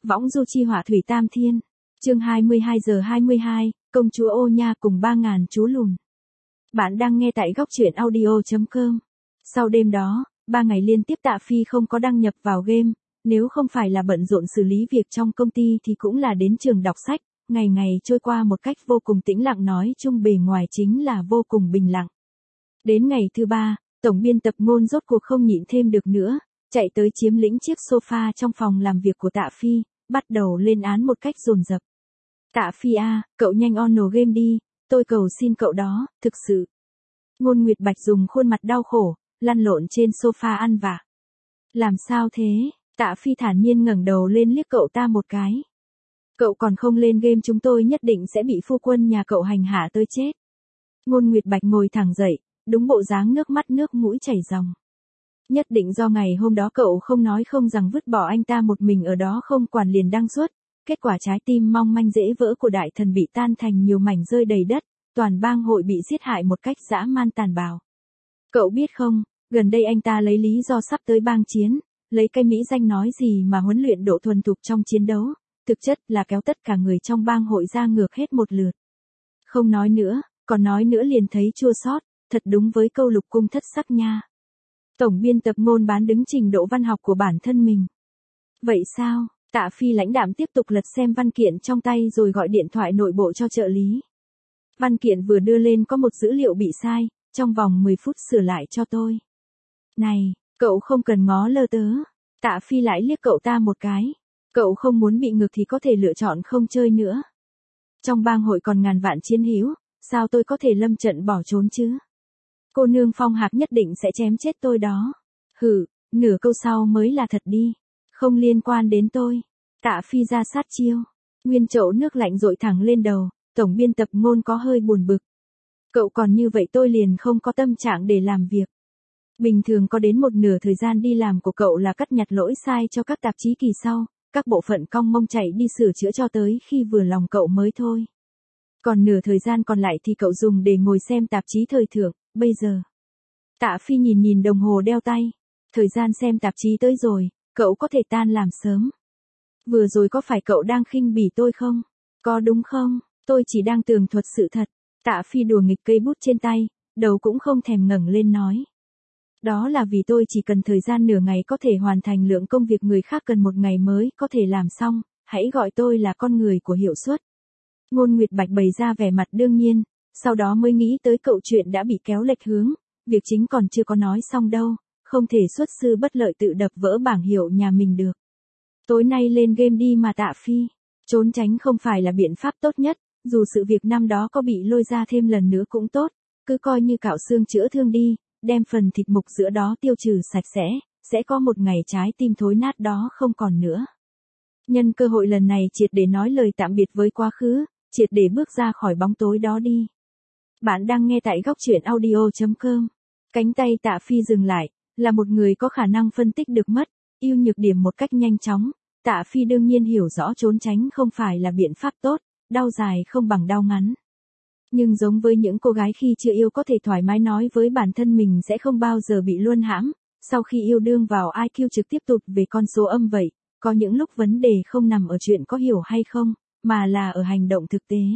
Võng du chi hỏa thủy tam thiên. Chương 22:22, công chúa Ô Nha cùng 3000 chú lùn. Bạn đang nghe tại góc truyện audio.com. Sau đêm đó, 3 ngày liên tiếp Tạ Phi không có đăng nhập vào game, nếu không phải là bận rộn xử lý việc trong công ty thì cũng là đến trường đọc sách, ngày ngày trôi qua một cách vô cùng tĩnh lặng, nói chung bề ngoài chính là vô cùng bình lặng. Đến ngày thứ 3, tổng biên tập Ngôn rốt cuộc không nhịn thêm được nữa, chạy tới chiếm lĩnh chiếc sofa trong phòng làm việc của Tạ Phi, bắt đầu lên án một cách dồn dập. Tạ Phi à, cậu nhanh on game đi, tôi cầu xin cậu đó, thực sự. Ngôn Nguyệt Bạch dùng khuôn mặt đau khổ, lăn lộn trên sofa ăn vạ. Làm sao thế? Tạ Phi thản nhiên ngẩng đầu lên liếc cậu ta một cái. Cậu còn không lên game chúng tôi nhất định sẽ bị phu quân nhà cậu hành hạ tới chết. Ngôn Nguyệt Bạch ngồi thẳng dậy, đúng bộ dáng nước mắt nước mũi chảy ròng. Nhất định do ngày hôm đó cậu không nói không rằng vứt bỏ anh ta một mình ở đó không quản liền đăng xuất, kết quả trái tim mong manh dễ vỡ của đại thần bị tan thành nhiều mảnh rơi đầy đất, toàn bang hội bị giết hại một cách dã man tàn bạo. Cậu biết không, gần đây anh ta lấy lý do sắp tới bang chiến, lấy cái mỹ danh nói gì mà huấn luyện độ thuần thục trong chiến đấu, thực chất là kéo tất cả người trong bang hội ra ngược hết một lượt. Không nói nữa, còn nói nữa liền thấy chua xót, thật đúng với câu lục cung thất sắc nha. Tổng biên tập Ngôn bán đứng trình độ văn học của bản thân mình. Vậy sao? Tạ Phi lãnh đạm tiếp tục lật xem văn kiện trong tay rồi gọi điện thoại nội bộ cho trợ lý. Văn kiện vừa đưa lên có một dữ liệu bị sai, trong vòng 10 phút sửa lại cho tôi. Này, cậu không cần ngó lơ tớ. Tạ Phi lại liếc cậu ta một cái. Cậu không muốn bị ngược thì có thể lựa chọn không chơi nữa. Trong bang hội còn ngàn vạn chiến hữu, sao tôi có thể lâm trận bỏ trốn chứ? Cô nương Phong Hạc nhất định sẽ chém chết tôi đó. Hử, nửa câu sau mới là thật đi. Không liên quan đến tôi. Tạ Phi ra sát chiêu. Nguyên chậu nước lạnh dội thẳng lên đầu, tổng biên tập Ngôn có hơi buồn bực. Cậu còn như vậy tôi liền không có tâm trạng để làm việc. Bình thường có đến một nửa thời gian đi làm của cậu là cắt nhặt lỗi sai cho các tạp chí kỳ sau, các bộ phận cong mông chạy đi sửa chữa cho tới khi vừa lòng cậu mới thôi. Còn nửa thời gian còn lại thì cậu dùng để ngồi xem tạp chí thời thượng, bây giờ. Tạ Phi nhìn đồng hồ đeo tay. Thời gian xem tạp chí tới rồi, cậu có thể tan làm sớm. Vừa rồi có phải cậu đang khinh bỉ tôi không? Có đúng không? Tôi chỉ đang tường thuật sự thật. Tạ Phi đùa nghịch cây bút trên tay, đầu cũng không thèm ngẩng lên nói. Đó là vì tôi chỉ cần thời gian nửa ngày có thể hoàn thành lượng công việc người khác cần một ngày mới có thể làm xong, hãy gọi tôi là con người của hiệu suất. Ngôn Nguyệt Bạch bày ra vẻ mặt đương nhiên, sau đó mới nghĩ tới cậu chuyện đã bị kéo lệch hướng, việc chính còn chưa có nói xong đâu, không thể xuất sư bất lợi tự đập vỡ bảng hiệu nhà mình được. Tối nay lên game đi mà Tạ Phi, trốn tránh không phải là biện pháp tốt nhất, dù sự việc năm đó có bị lôi ra thêm lần nữa cũng tốt, cứ coi như cạo xương chữa thương đi, đem phần thịt mục giữa đó tiêu trừ sạch sẽ có một ngày trái tim thối nát đó không còn nữa. Nhân cơ hội lần này triệt để nói lời tạm biệt với quá khứ, triệt để bước ra khỏi bóng tối đó đi. Bạn đang nghe tại góc truyện audio.com. Cánh tay Tạ Phi dừng lại, là một người có khả năng phân tích được mất, ưu nhược điểm một cách nhanh chóng. Tạ Phi đương nhiên hiểu rõ trốn tránh không phải là biện pháp tốt, đau dài không bằng đau ngắn. Nhưng giống với những cô gái khi chưa yêu có thể thoải mái nói với bản thân mình sẽ không bao giờ bị luân hãm, sau khi yêu đương vào IQ trực tiếp tụt về con số âm vậy, có những lúc vấn đề không nằm ở chuyện có hiểu hay không, mà là ở hành động thực tế.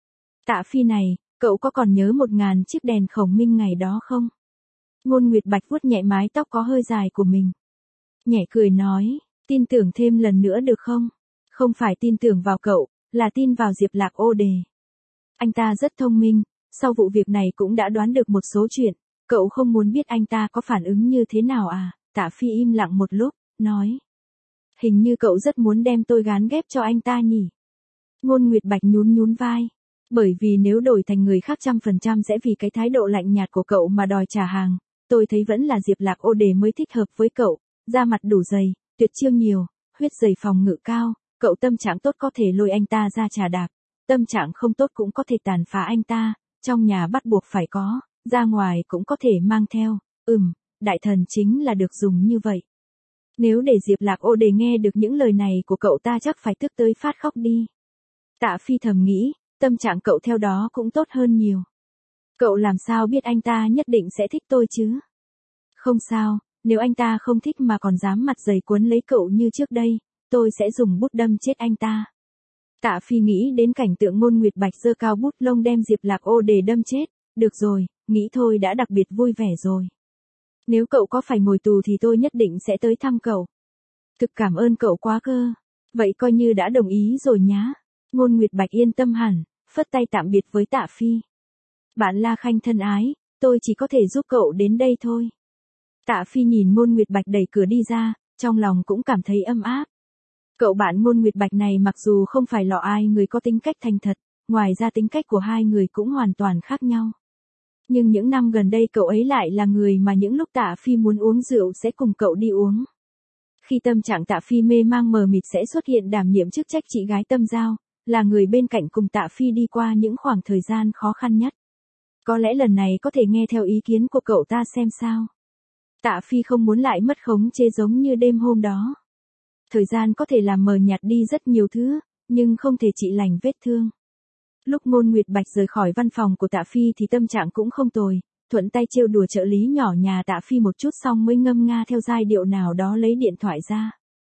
Tạ Phi này, cậu có còn nhớ 1000 chiếc đèn khổng minh ngày đó không? Ngôn Nguyệt Bạch vuốt nhẹ mái tóc có hơi dài của mình. Nhẹ cười nói, tin tưởng thêm lần nữa được không? Không phải tin tưởng vào cậu, là tin vào Diệp Lạc Ô Đề. Anh ta rất thông minh, sau vụ việc này cũng đã đoán được một số chuyện, cậu không muốn biết anh ta có phản ứng như thế nào à? Tạ Phi im lặng một lúc, nói. Hình như cậu rất muốn đem tôi gán ghép cho anh ta nhỉ? Ngôn Nguyệt Bạch nhún vai. Bởi vì nếu đổi thành người khác 100% sẽ vì cái thái độ lạnh nhạt của cậu mà đòi trả hàng, tôi thấy vẫn là Diệp Lạc Ô Đề mới thích hợp với cậu, da mặt đủ dày, tuyệt chiêu nhiều, huyết dày phòng ngự cao, cậu tâm trạng tốt có thể lôi anh ta ra trà đạp, tâm trạng không tốt cũng có thể tàn phá anh ta, trong nhà bắt buộc phải có, ra ngoài cũng có thể mang theo, đại thần chính là được dùng như vậy. Nếu để Diệp Lạc Ô Đề nghe được những lời này của cậu ta chắc phải tức tới phát khóc đi. Tạ Phi thầm nghĩ, tâm trạng cậu theo đó cũng tốt hơn nhiều. Cậu làm sao biết anh ta nhất định sẽ thích tôi chứ? Không sao, nếu anh ta không thích mà còn dám mặt dày quấn lấy cậu như trước đây, tôi sẽ dùng bút đâm chết anh ta. Tạ Phi nghĩ đến cảnh tượng Ngôn Nguyệt Bạch giơ cao bút lông đem Diệp Lạc Ô để đâm chết. Được rồi, nghĩ thôi đã đặc biệt vui vẻ rồi. Nếu cậu có phải ngồi tù thì tôi nhất định sẽ tới thăm cậu. Thực cảm ơn cậu quá cơ. Vậy coi như đã đồng ý rồi nhá. Ngôn Nguyệt Bạch yên tâm hẳn, phất tay tạm biệt với Tạ Phi. Bạn La Khanh thân ái, tôi chỉ có thể giúp cậu đến đây thôi. Tạ Phi nhìn Ngôn Nguyệt Bạch đẩy cửa đi ra, trong lòng cũng cảm thấy ấm áp. Cậu bạn Ngôn Nguyệt Bạch này mặc dù không phải lọ ai người có tính cách thành thật, ngoài ra tính cách của hai người cũng hoàn toàn khác nhau. Nhưng những năm gần đây cậu ấy lại là người mà những lúc Tạ Phi muốn uống rượu sẽ cùng cậu đi uống. Khi tâm trạng Tạ Phi mê mang mờ mịt sẽ xuất hiện đảm nhiệm chức trách chị gái tâm giao, là người bên cạnh cùng Tạ Phi đi qua những khoảng thời gian khó khăn nhất. Có lẽ lần này có thể nghe theo ý kiến của cậu ta xem sao. Tạ Phi không muốn lại mất khống chế giống như đêm hôm đó. Thời gian có thể làm mờ nhạt đi rất nhiều thứ, nhưng không thể trị lành vết thương. Lúc Ngôn Nguyệt Bạch rời khỏi văn phòng của Tạ Phi thì tâm trạng cũng không tồi, thuận tay trêu đùa trợ lý nhỏ nhà Tạ Phi một chút xong mới ngâm nga theo giai điệu nào đó lấy điện thoại ra.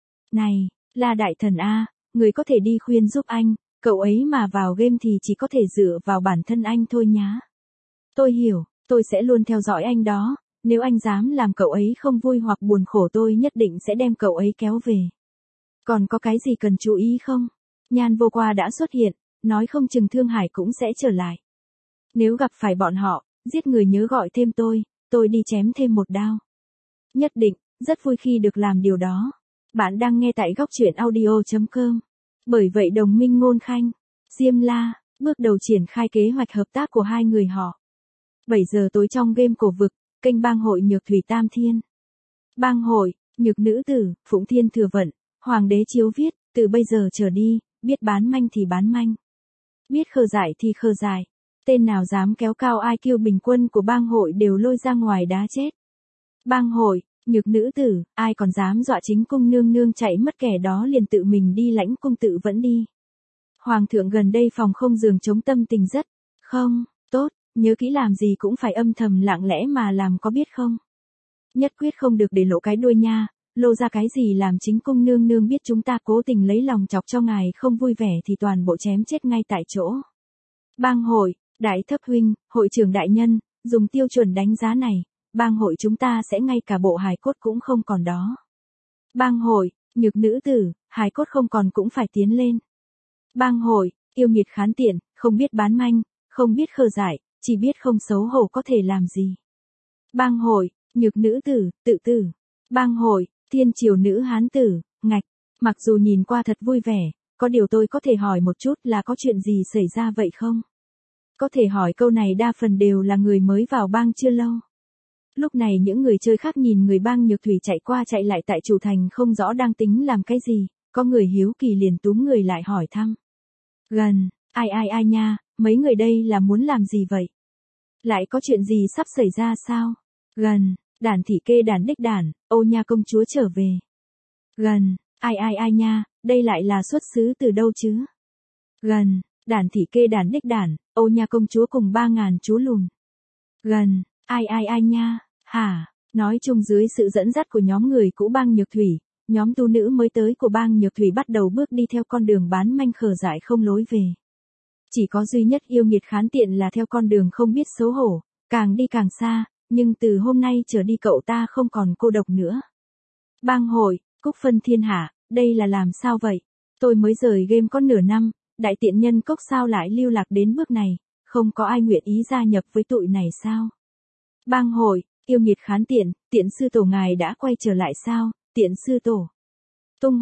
Này, La Đại Thần A, người có thể đi khuyên giúp anh, cậu ấy mà vào game thì chỉ có thể dựa vào bản thân anh thôi nhá. Tôi hiểu, tôi sẽ luôn theo dõi anh đó, nếu anh dám làm cậu ấy không vui hoặc buồn khổ tôi nhất định sẽ đem cậu ấy kéo về. Còn có cái gì cần chú ý không? Nhan Vô Qua đã xuất hiện, nói không chừng Thương Hải cũng sẽ trở lại. Nếu gặp phải bọn họ, giết người nhớ gọi thêm tôi đi chém thêm một đao. Nhất định, rất vui khi được làm điều đó. Bạn đang nghe tại góc truyện audio.com. Bởi vậy đồng minh Ngôn Khanh, Diêm La, bước đầu triển khai kế hoạch hợp tác của hai người họ. 7 giờ tối trong game Cổ Vực, kênh bang hội Nhược Thủy Tam Thiên. Bang hội, Nhược Nữ Tử, Phụng Thiên Thừa Vận, Hoàng đế chiếu viết, từ bây giờ trở đi, biết bán manh thì bán manh. Biết khờ dại thì khờ dại. Tên nào dám kéo cao IQ bình quân của bang hội đều lôi ra ngoài đá chết. Bang hội, Nhược Nữ Tử, ai còn dám dọa chính cung nương nương chạy mất kẻ đó liền tự mình đi lãnh cung tự vẫn đi. Hoàng thượng gần đây phòng không giường chống tâm tình rất, không, tốt, nhớ kỹ làm gì cũng phải âm thầm lặng lẽ mà làm có biết không. Nhất quyết không được để lộ cái đuôi nha, lô ra cái gì làm chính cung nương nương biết chúng ta cố tình lấy lòng chọc cho ngài không vui vẻ thì toàn bộ chém chết ngay tại chỗ. Bang hội, Đại Thấp Huynh, hội trưởng đại nhân, dùng tiêu chuẩn đánh giá này, bang hội chúng ta sẽ ngay cả bộ hài cốt cũng không còn đó. Bang hội, Nhược Nữ Tử, hài cốt không còn cũng phải tiến lên. Bang hội, yêu nghiệt khán tiện, không biết bán manh, không biết khờ dại, chỉ biết không xấu hổ có thể làm gì. Bang hội, Nhược Nữ Tử, tự tử. Bang hội, Thiên Triều Nữ Hán Tử, ngạch. Mặc dù nhìn qua thật vui vẻ, có điều tôi có thể hỏi một chút là có chuyện gì xảy ra vậy không? Có thể hỏi câu này đa phần đều là người mới vào bang chưa lâu. Lúc này những người chơi khác nhìn người bang Nhược Thủy chạy qua chạy lại tại chủ thành không rõ đang tính làm cái gì, có người hiếu kỳ liền túm người lại hỏi thăm. Gần, ai nha, mấy người đây là muốn làm gì vậy? Lại có chuyện gì sắp xảy ra sao? Gần, Đản Thị Kê Đản đích đản, Ô Nha công chúa trở về. Gần, ai nha, đây lại là xuất xứ từ đâu chứ? Gần, Đản Thị Kê Đản đích đản, Ô Nha công chúa cùng 3.000 chú lùn. Gần, ai nha, hả? Nói chung dưới sự dẫn dắt của nhóm người cũ bang Nhược Thủy, nhóm tu nữ mới tới của bang Nhược Thủy bắt đầu bước đi theo con đường bán manh khờ dại không lối về. Chỉ có duy nhất yêu nghiệt khán tiện là theo con đường không biết xấu hổ, càng đi càng xa, nhưng từ hôm nay trở đi cậu ta không còn cô độc nữa. Bang hội, Cúc Phân Thiên Hạ, đây là làm sao vậy? Tôi mới rời game có nửa năm, đại tiện nhân cốc sao lại lưu lạc đến bước này, không có ai nguyện ý gia nhập với tụi này sao? Bang hội, yêu nghiệt khán tiện, tiện sư tổ ngài đã quay trở lại sao, tiện sư tổ. Tung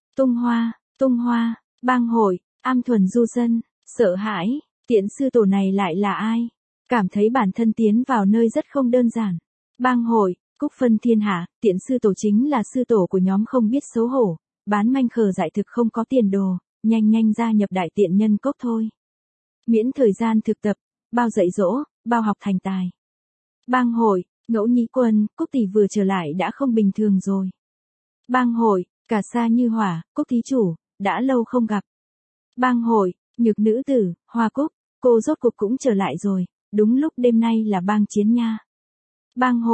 hoa, bang hội, Am Thuần Du Dân, sợ hãi, tiện sư tổ này lại là ai? Cảm thấy bản thân tiến vào nơi rất không đơn giản. Bang hội, Cúc Phân Thiên Hạ, tiện sư tổ chính là sư tổ của nhóm không biết xấu hổ, bán manh khờ dại thực không có tiền đồ, nhanh gia nhập đại tiện nhân cốc thôi. Miễn thời gian thực tập, bao dạy dỗ, bao học thành tài. Bang hội, Ngẫu Nhĩ Quân, Cúc tỷ vừa trở lại đã không bình thường rồi. Bang hội, Cả Sa Như Hỏa, Cúc thí chủ, đã lâu không gặp. Bang hội, Nhược Nữ Tử, Hoa Cúc, cô rốt cuộc cũng trở lại rồi, đúng lúc đêm nay là bang chiến nha. Bang hội,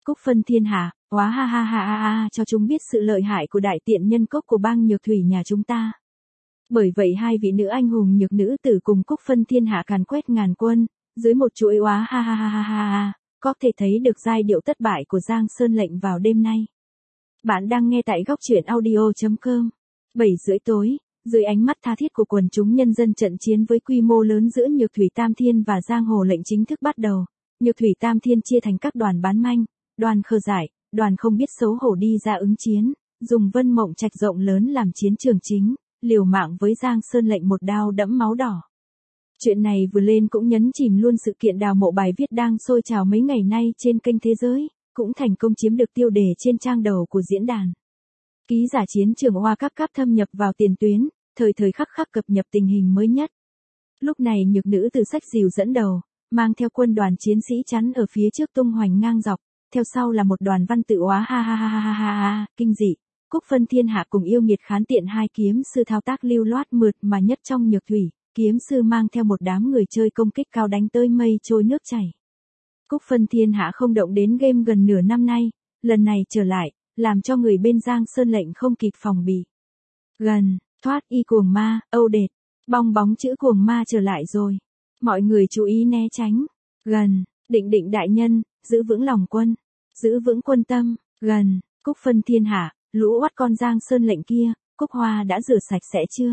Cúc phân thiên hạ, hóa ha ha ha ha ha cho chúng biết sự lợi hại của đại tiện nhân cốc của bang Nhược Thủy nhà chúng ta. Bởi vậy hai vị nữ anh hùng nhược nữ tử cùng Cúc phân thiên hạ càn quét ngàn quân, dưới một chuỗi hóa ha ha ha ha ha ha, có thể thấy được giai điệu thất bại của Giang Sơn Lệnh vào đêm nay. Bạn đang nghe tại góc truyện audio.com. 7:30 tối, dưới ánh mắt tha thiết của quần chúng nhân dân, trận chiến với quy mô lớn giữa Nhược Thủy Tam Thiên và Giang Hồ Lệnh chính thức bắt đầu. Nhược Thủy Tam Thiên chia thành các đoàn bán manh, đoàn khờ dại, đoàn không biết xấu hổ đi ra ứng chiến, dùng Vân Mộng Trạch rộng lớn làm chiến trường chính, liều mạng với Giang Sơn Lệnh một đao đẫm máu đỏ. Chuyện này vừa lên cũng nhấn chìm luôn sự kiện đào mộ bài viết đang sôi trào mấy ngày nay trên kênh Thế Giới, cũng thành công chiếm được tiêu đề trên trang đầu của diễn đàn. Ký giả chiến trường Hoa Cáp Cáp thâm nhập vào tiền tuyến, thời thời khắc khắc cập nhật tình hình mới nhất. Lúc này nhược nữ từ sách dìu dẫn đầu, mang theo quân đoàn chiến sĩ chắn ở phía trước tung hoành ngang dọc, theo sau là một đoàn văn tự hóa ha ha ha ha ha ha, kinh dị. Cúc phân thiên hạ cùng yêu nghiệt khán tiện hai kiếm sư thao tác lưu loát mượt mà nhất trong Nhược Thủy, kiếm sư mang theo một đám người chơi công kích cao đánh tới mây trôi nước chảy. Cúc phân thiên hạ không động đến game gần nửa năm nay, lần này trở lại, làm cho người bên Giang Sơn Lệnh không kịp phòng bị. Gần, thoát y cuồng ma, âu đệt, bong bóng chữ cuồng ma trở lại rồi. Mọi người chú ý né tránh. Gần, định định đại nhân, giữ vững lòng quân, giữ vững quân tâm. Gần, Cúc phân thiên hạ, lũ oắt con Giang Sơn Lệnh kia, Cúc Hoa đã rửa sạch sẽ chưa?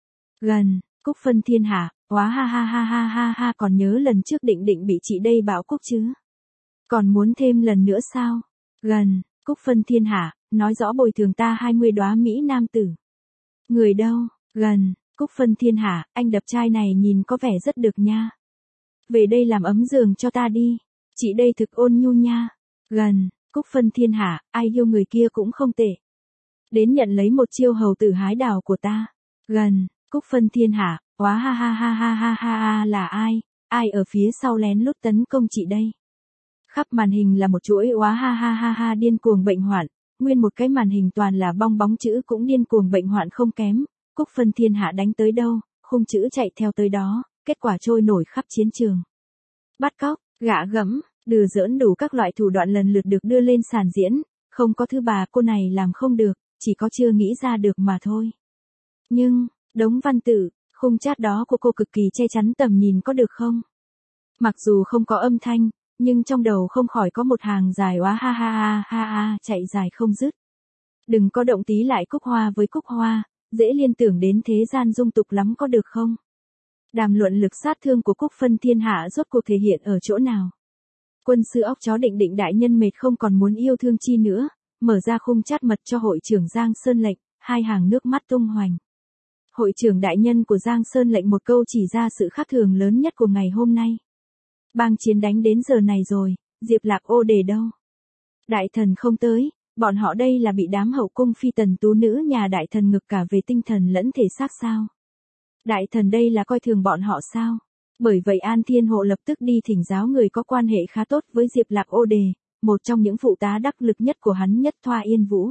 Gần, Cúc phân thiên hạ, hóa ha ha ha ha ha ha, còn nhớ lần trước định định bị chị đây bảo Cúc chứ? Còn muốn thêm lần nữa sao? Gần, Cúc phân thiên hạ, nói rõ bồi thường ta 20 đóa Mỹ Nam tử. Người đâu? Gần, Cúc phân thiên hạ, anh đẹp trai này nhìn có vẻ rất được nha. Về đây làm ấm giường cho ta đi. Chị đây thực ôn nhu nha. Gần, Cúc phân thiên hạ, ai yêu người kia cũng không tệ. Đến nhận lấy một chiêu hầu tử hái đào của ta. Gần, Cúc phân thiên hạ, hóa ha ha ha ha ha ha ha, là ai? Ai ở phía sau lén lút tấn công chị đây? Khắp màn hình là một chuỗi hóa ha ha ha ha điên cuồng bệnh hoạn, nguyên một cái màn hình toàn là bong bóng chữ cũng điên cuồng bệnh hoạn không kém. Cúc phân thiên hạ đánh tới đâu, khung chữ chạy theo tới đó, kết quả trôi nổi khắp chiến trường. Bắt cóc, gạ gẫm, đùa giỡn đủ các loại thủ đoạn lần lượt được đưa lên sàn diễn, không có thứ bà cô này làm không được, chỉ có chưa nghĩ ra được mà thôi. Nhưng, đống văn tự, khung chat đó của cô cực kỳ che chắn tầm nhìn có được không? Mặc dù không có âm thanh, nhưng trong đầu không khỏi có một hàng dài hóa ha ha ha ha ha chạy dài không dứt. Đừng có động tí lại Cúc Hoa với Cúc Hoa, dễ liên tưởng đến thế gian dung tục lắm có được không? Đàm luận lực sát thương của Cúc phân thiên hạ rốt cuộc thể hiện ở chỗ nào? Quân sư óc chó định định đại nhân mệt không còn muốn yêu thương chi nữa, mở ra khung chat mật cho hội trưởng Giang Sơn Lệnh, hai hàng nước mắt tung hoành. Hội trưởng đại nhân của Giang Sơn Lệnh một câu chỉ ra sự khác thường lớn nhất của ngày hôm nay. Bang chiến đánh đến giờ này rồi, Diệp Lạc Ô Đề đâu? Đại thần không tới, bọn họ đây là bị đám hậu cung phi tần tú nữ nhà đại thần ngực cả về tinh thần lẫn thể xác sao? Đại thần đây là coi thường bọn họ sao? Bởi vậy An Thiên Hộ lập tức đi thỉnh giáo người có quan hệ khá tốt với Diệp Lạc Ô Đề, một trong những phụ tá đắc lực nhất của hắn, Nhất Thoa Yên Vũ.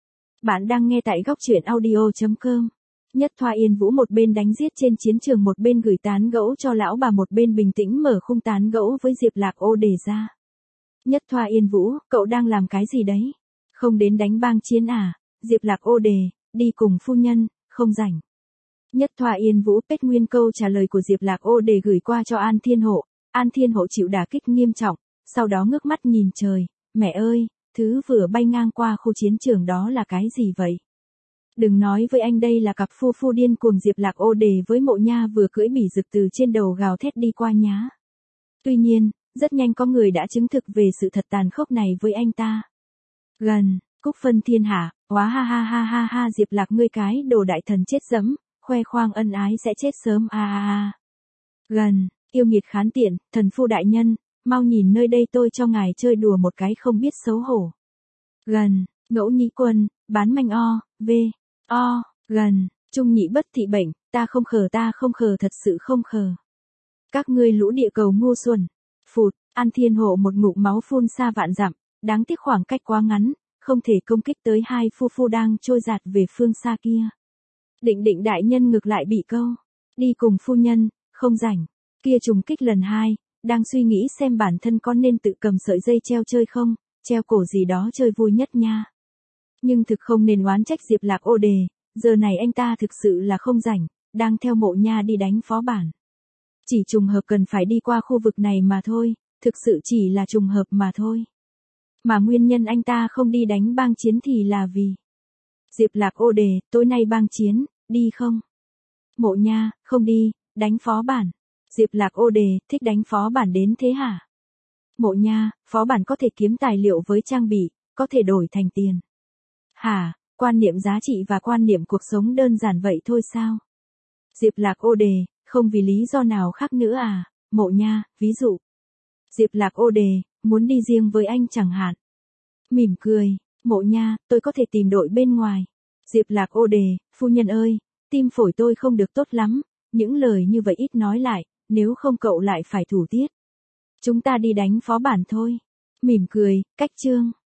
Bạn đang nghe tại góc truyện audio.com. Nhất Thoa Yên Vũ một bên đánh giết trên chiến trường một bên gửi tán gẫu cho lão bà, một bên bình tĩnh mở khung tán gẫu với Diệp Lạc Ô Đề ra. Nhất Thoa Yên Vũ, cậu đang làm cái gì đấy? Không đến đánh bang chiến à? Diệp Lạc Ô Đề, đi cùng phu nhân, không rảnh. Nhất Thoa Yên Vũ pết nguyên câu trả lời của Diệp Lạc Ô Đề gửi qua cho An Thiên Hộ. An Thiên Hộ chịu đả kích nghiêm trọng, sau đó ngước mắt nhìn trời, mẹ ơi, thứ vừa bay ngang qua khu chiến trường đó là cái gì vậy? Đừng nói với anh đây là cặp phu phu điên cuồng. Diệp Lạc Ô Đề với Mộ Nha vừa cưỡi bỉ rực từ trên đầu gào thét đi qua nhá. Tuy nhiên, rất nhanh có người đã chứng thực về sự thật tàn khốc này với anh ta. Gần, Cúc phân thiên hạ, hóa ha ha ha ha ha, Diệp Lạc ngươi cái đồ đại thần chết dẫm, khoe khoang ân ái sẽ chết sớm a a a. Gần, yêu nghiệt khán tiện, thần phu đại nhân, mau nhìn nơi đây tôi cho ngài chơi đùa một cái không biết xấu hổ. Gần, Ngẫu Nhĩ Quân, bán manh o. Gần, Trung Nhị bất thị bệnh, ta không khờ thật sự không khờ. Các ngươi lũ địa cầu ngu xuẩn. Phụt, An Thiên Hộ một ngụm máu phun xa vạn dặm, đáng tiếc khoảng cách quá ngắn, không thể công kích tới hai phu phu đang trôi dạt về phương xa kia. Định định đại nhân ngược lại bị câu, đi cùng phu nhân, không rảnh. Kia trùng kích lần hai, đang suy nghĩ xem bản thân có nên tự cầm sợi dây treo chơi không, treo cổ gì đó chơi vui nhất nha. Nhưng thực không nên oán trách Diệp Lạc ô đề, giờ này anh ta thực sự là không rảnh, đang theo Mộ Nha đi đánh phó bản. Chỉ trùng hợp cần phải đi qua khu vực này mà thôi, thực sự chỉ là trùng hợp mà thôi. Mà nguyên nhân anh ta không đi đánh bang chiến thì là vì Diệp Lạc ô đề, tối nay bang chiến, đi không? Mộ Nha, không đi, đánh phó bản. Diệp Lạc ô đề, thích đánh phó bản đến thế hả? Mộ Nha, phó bản có thể kiếm tài liệu với trang bị, có thể đổi thành tiền. Hả, quan niệm giá trị và quan niệm cuộc sống đơn giản vậy thôi sao? Diệp Lạc ô đề, không vì lý do nào khác nữa à? Mộ Nha, ví dụ. Diệp Lạc ô đề, muốn đi riêng với anh chẳng hạn. Mỉm cười, Mộ Nha, tôi có thể tìm đội bên ngoài. Diệp Lạc ô đề, phu nhân ơi, tim phổi tôi không được tốt lắm, những lời như vậy ít nói lại, nếu không cậu lại phải thủ tiết. Chúng ta đi đánh phó bản thôi. Mỉm cười, cách chương.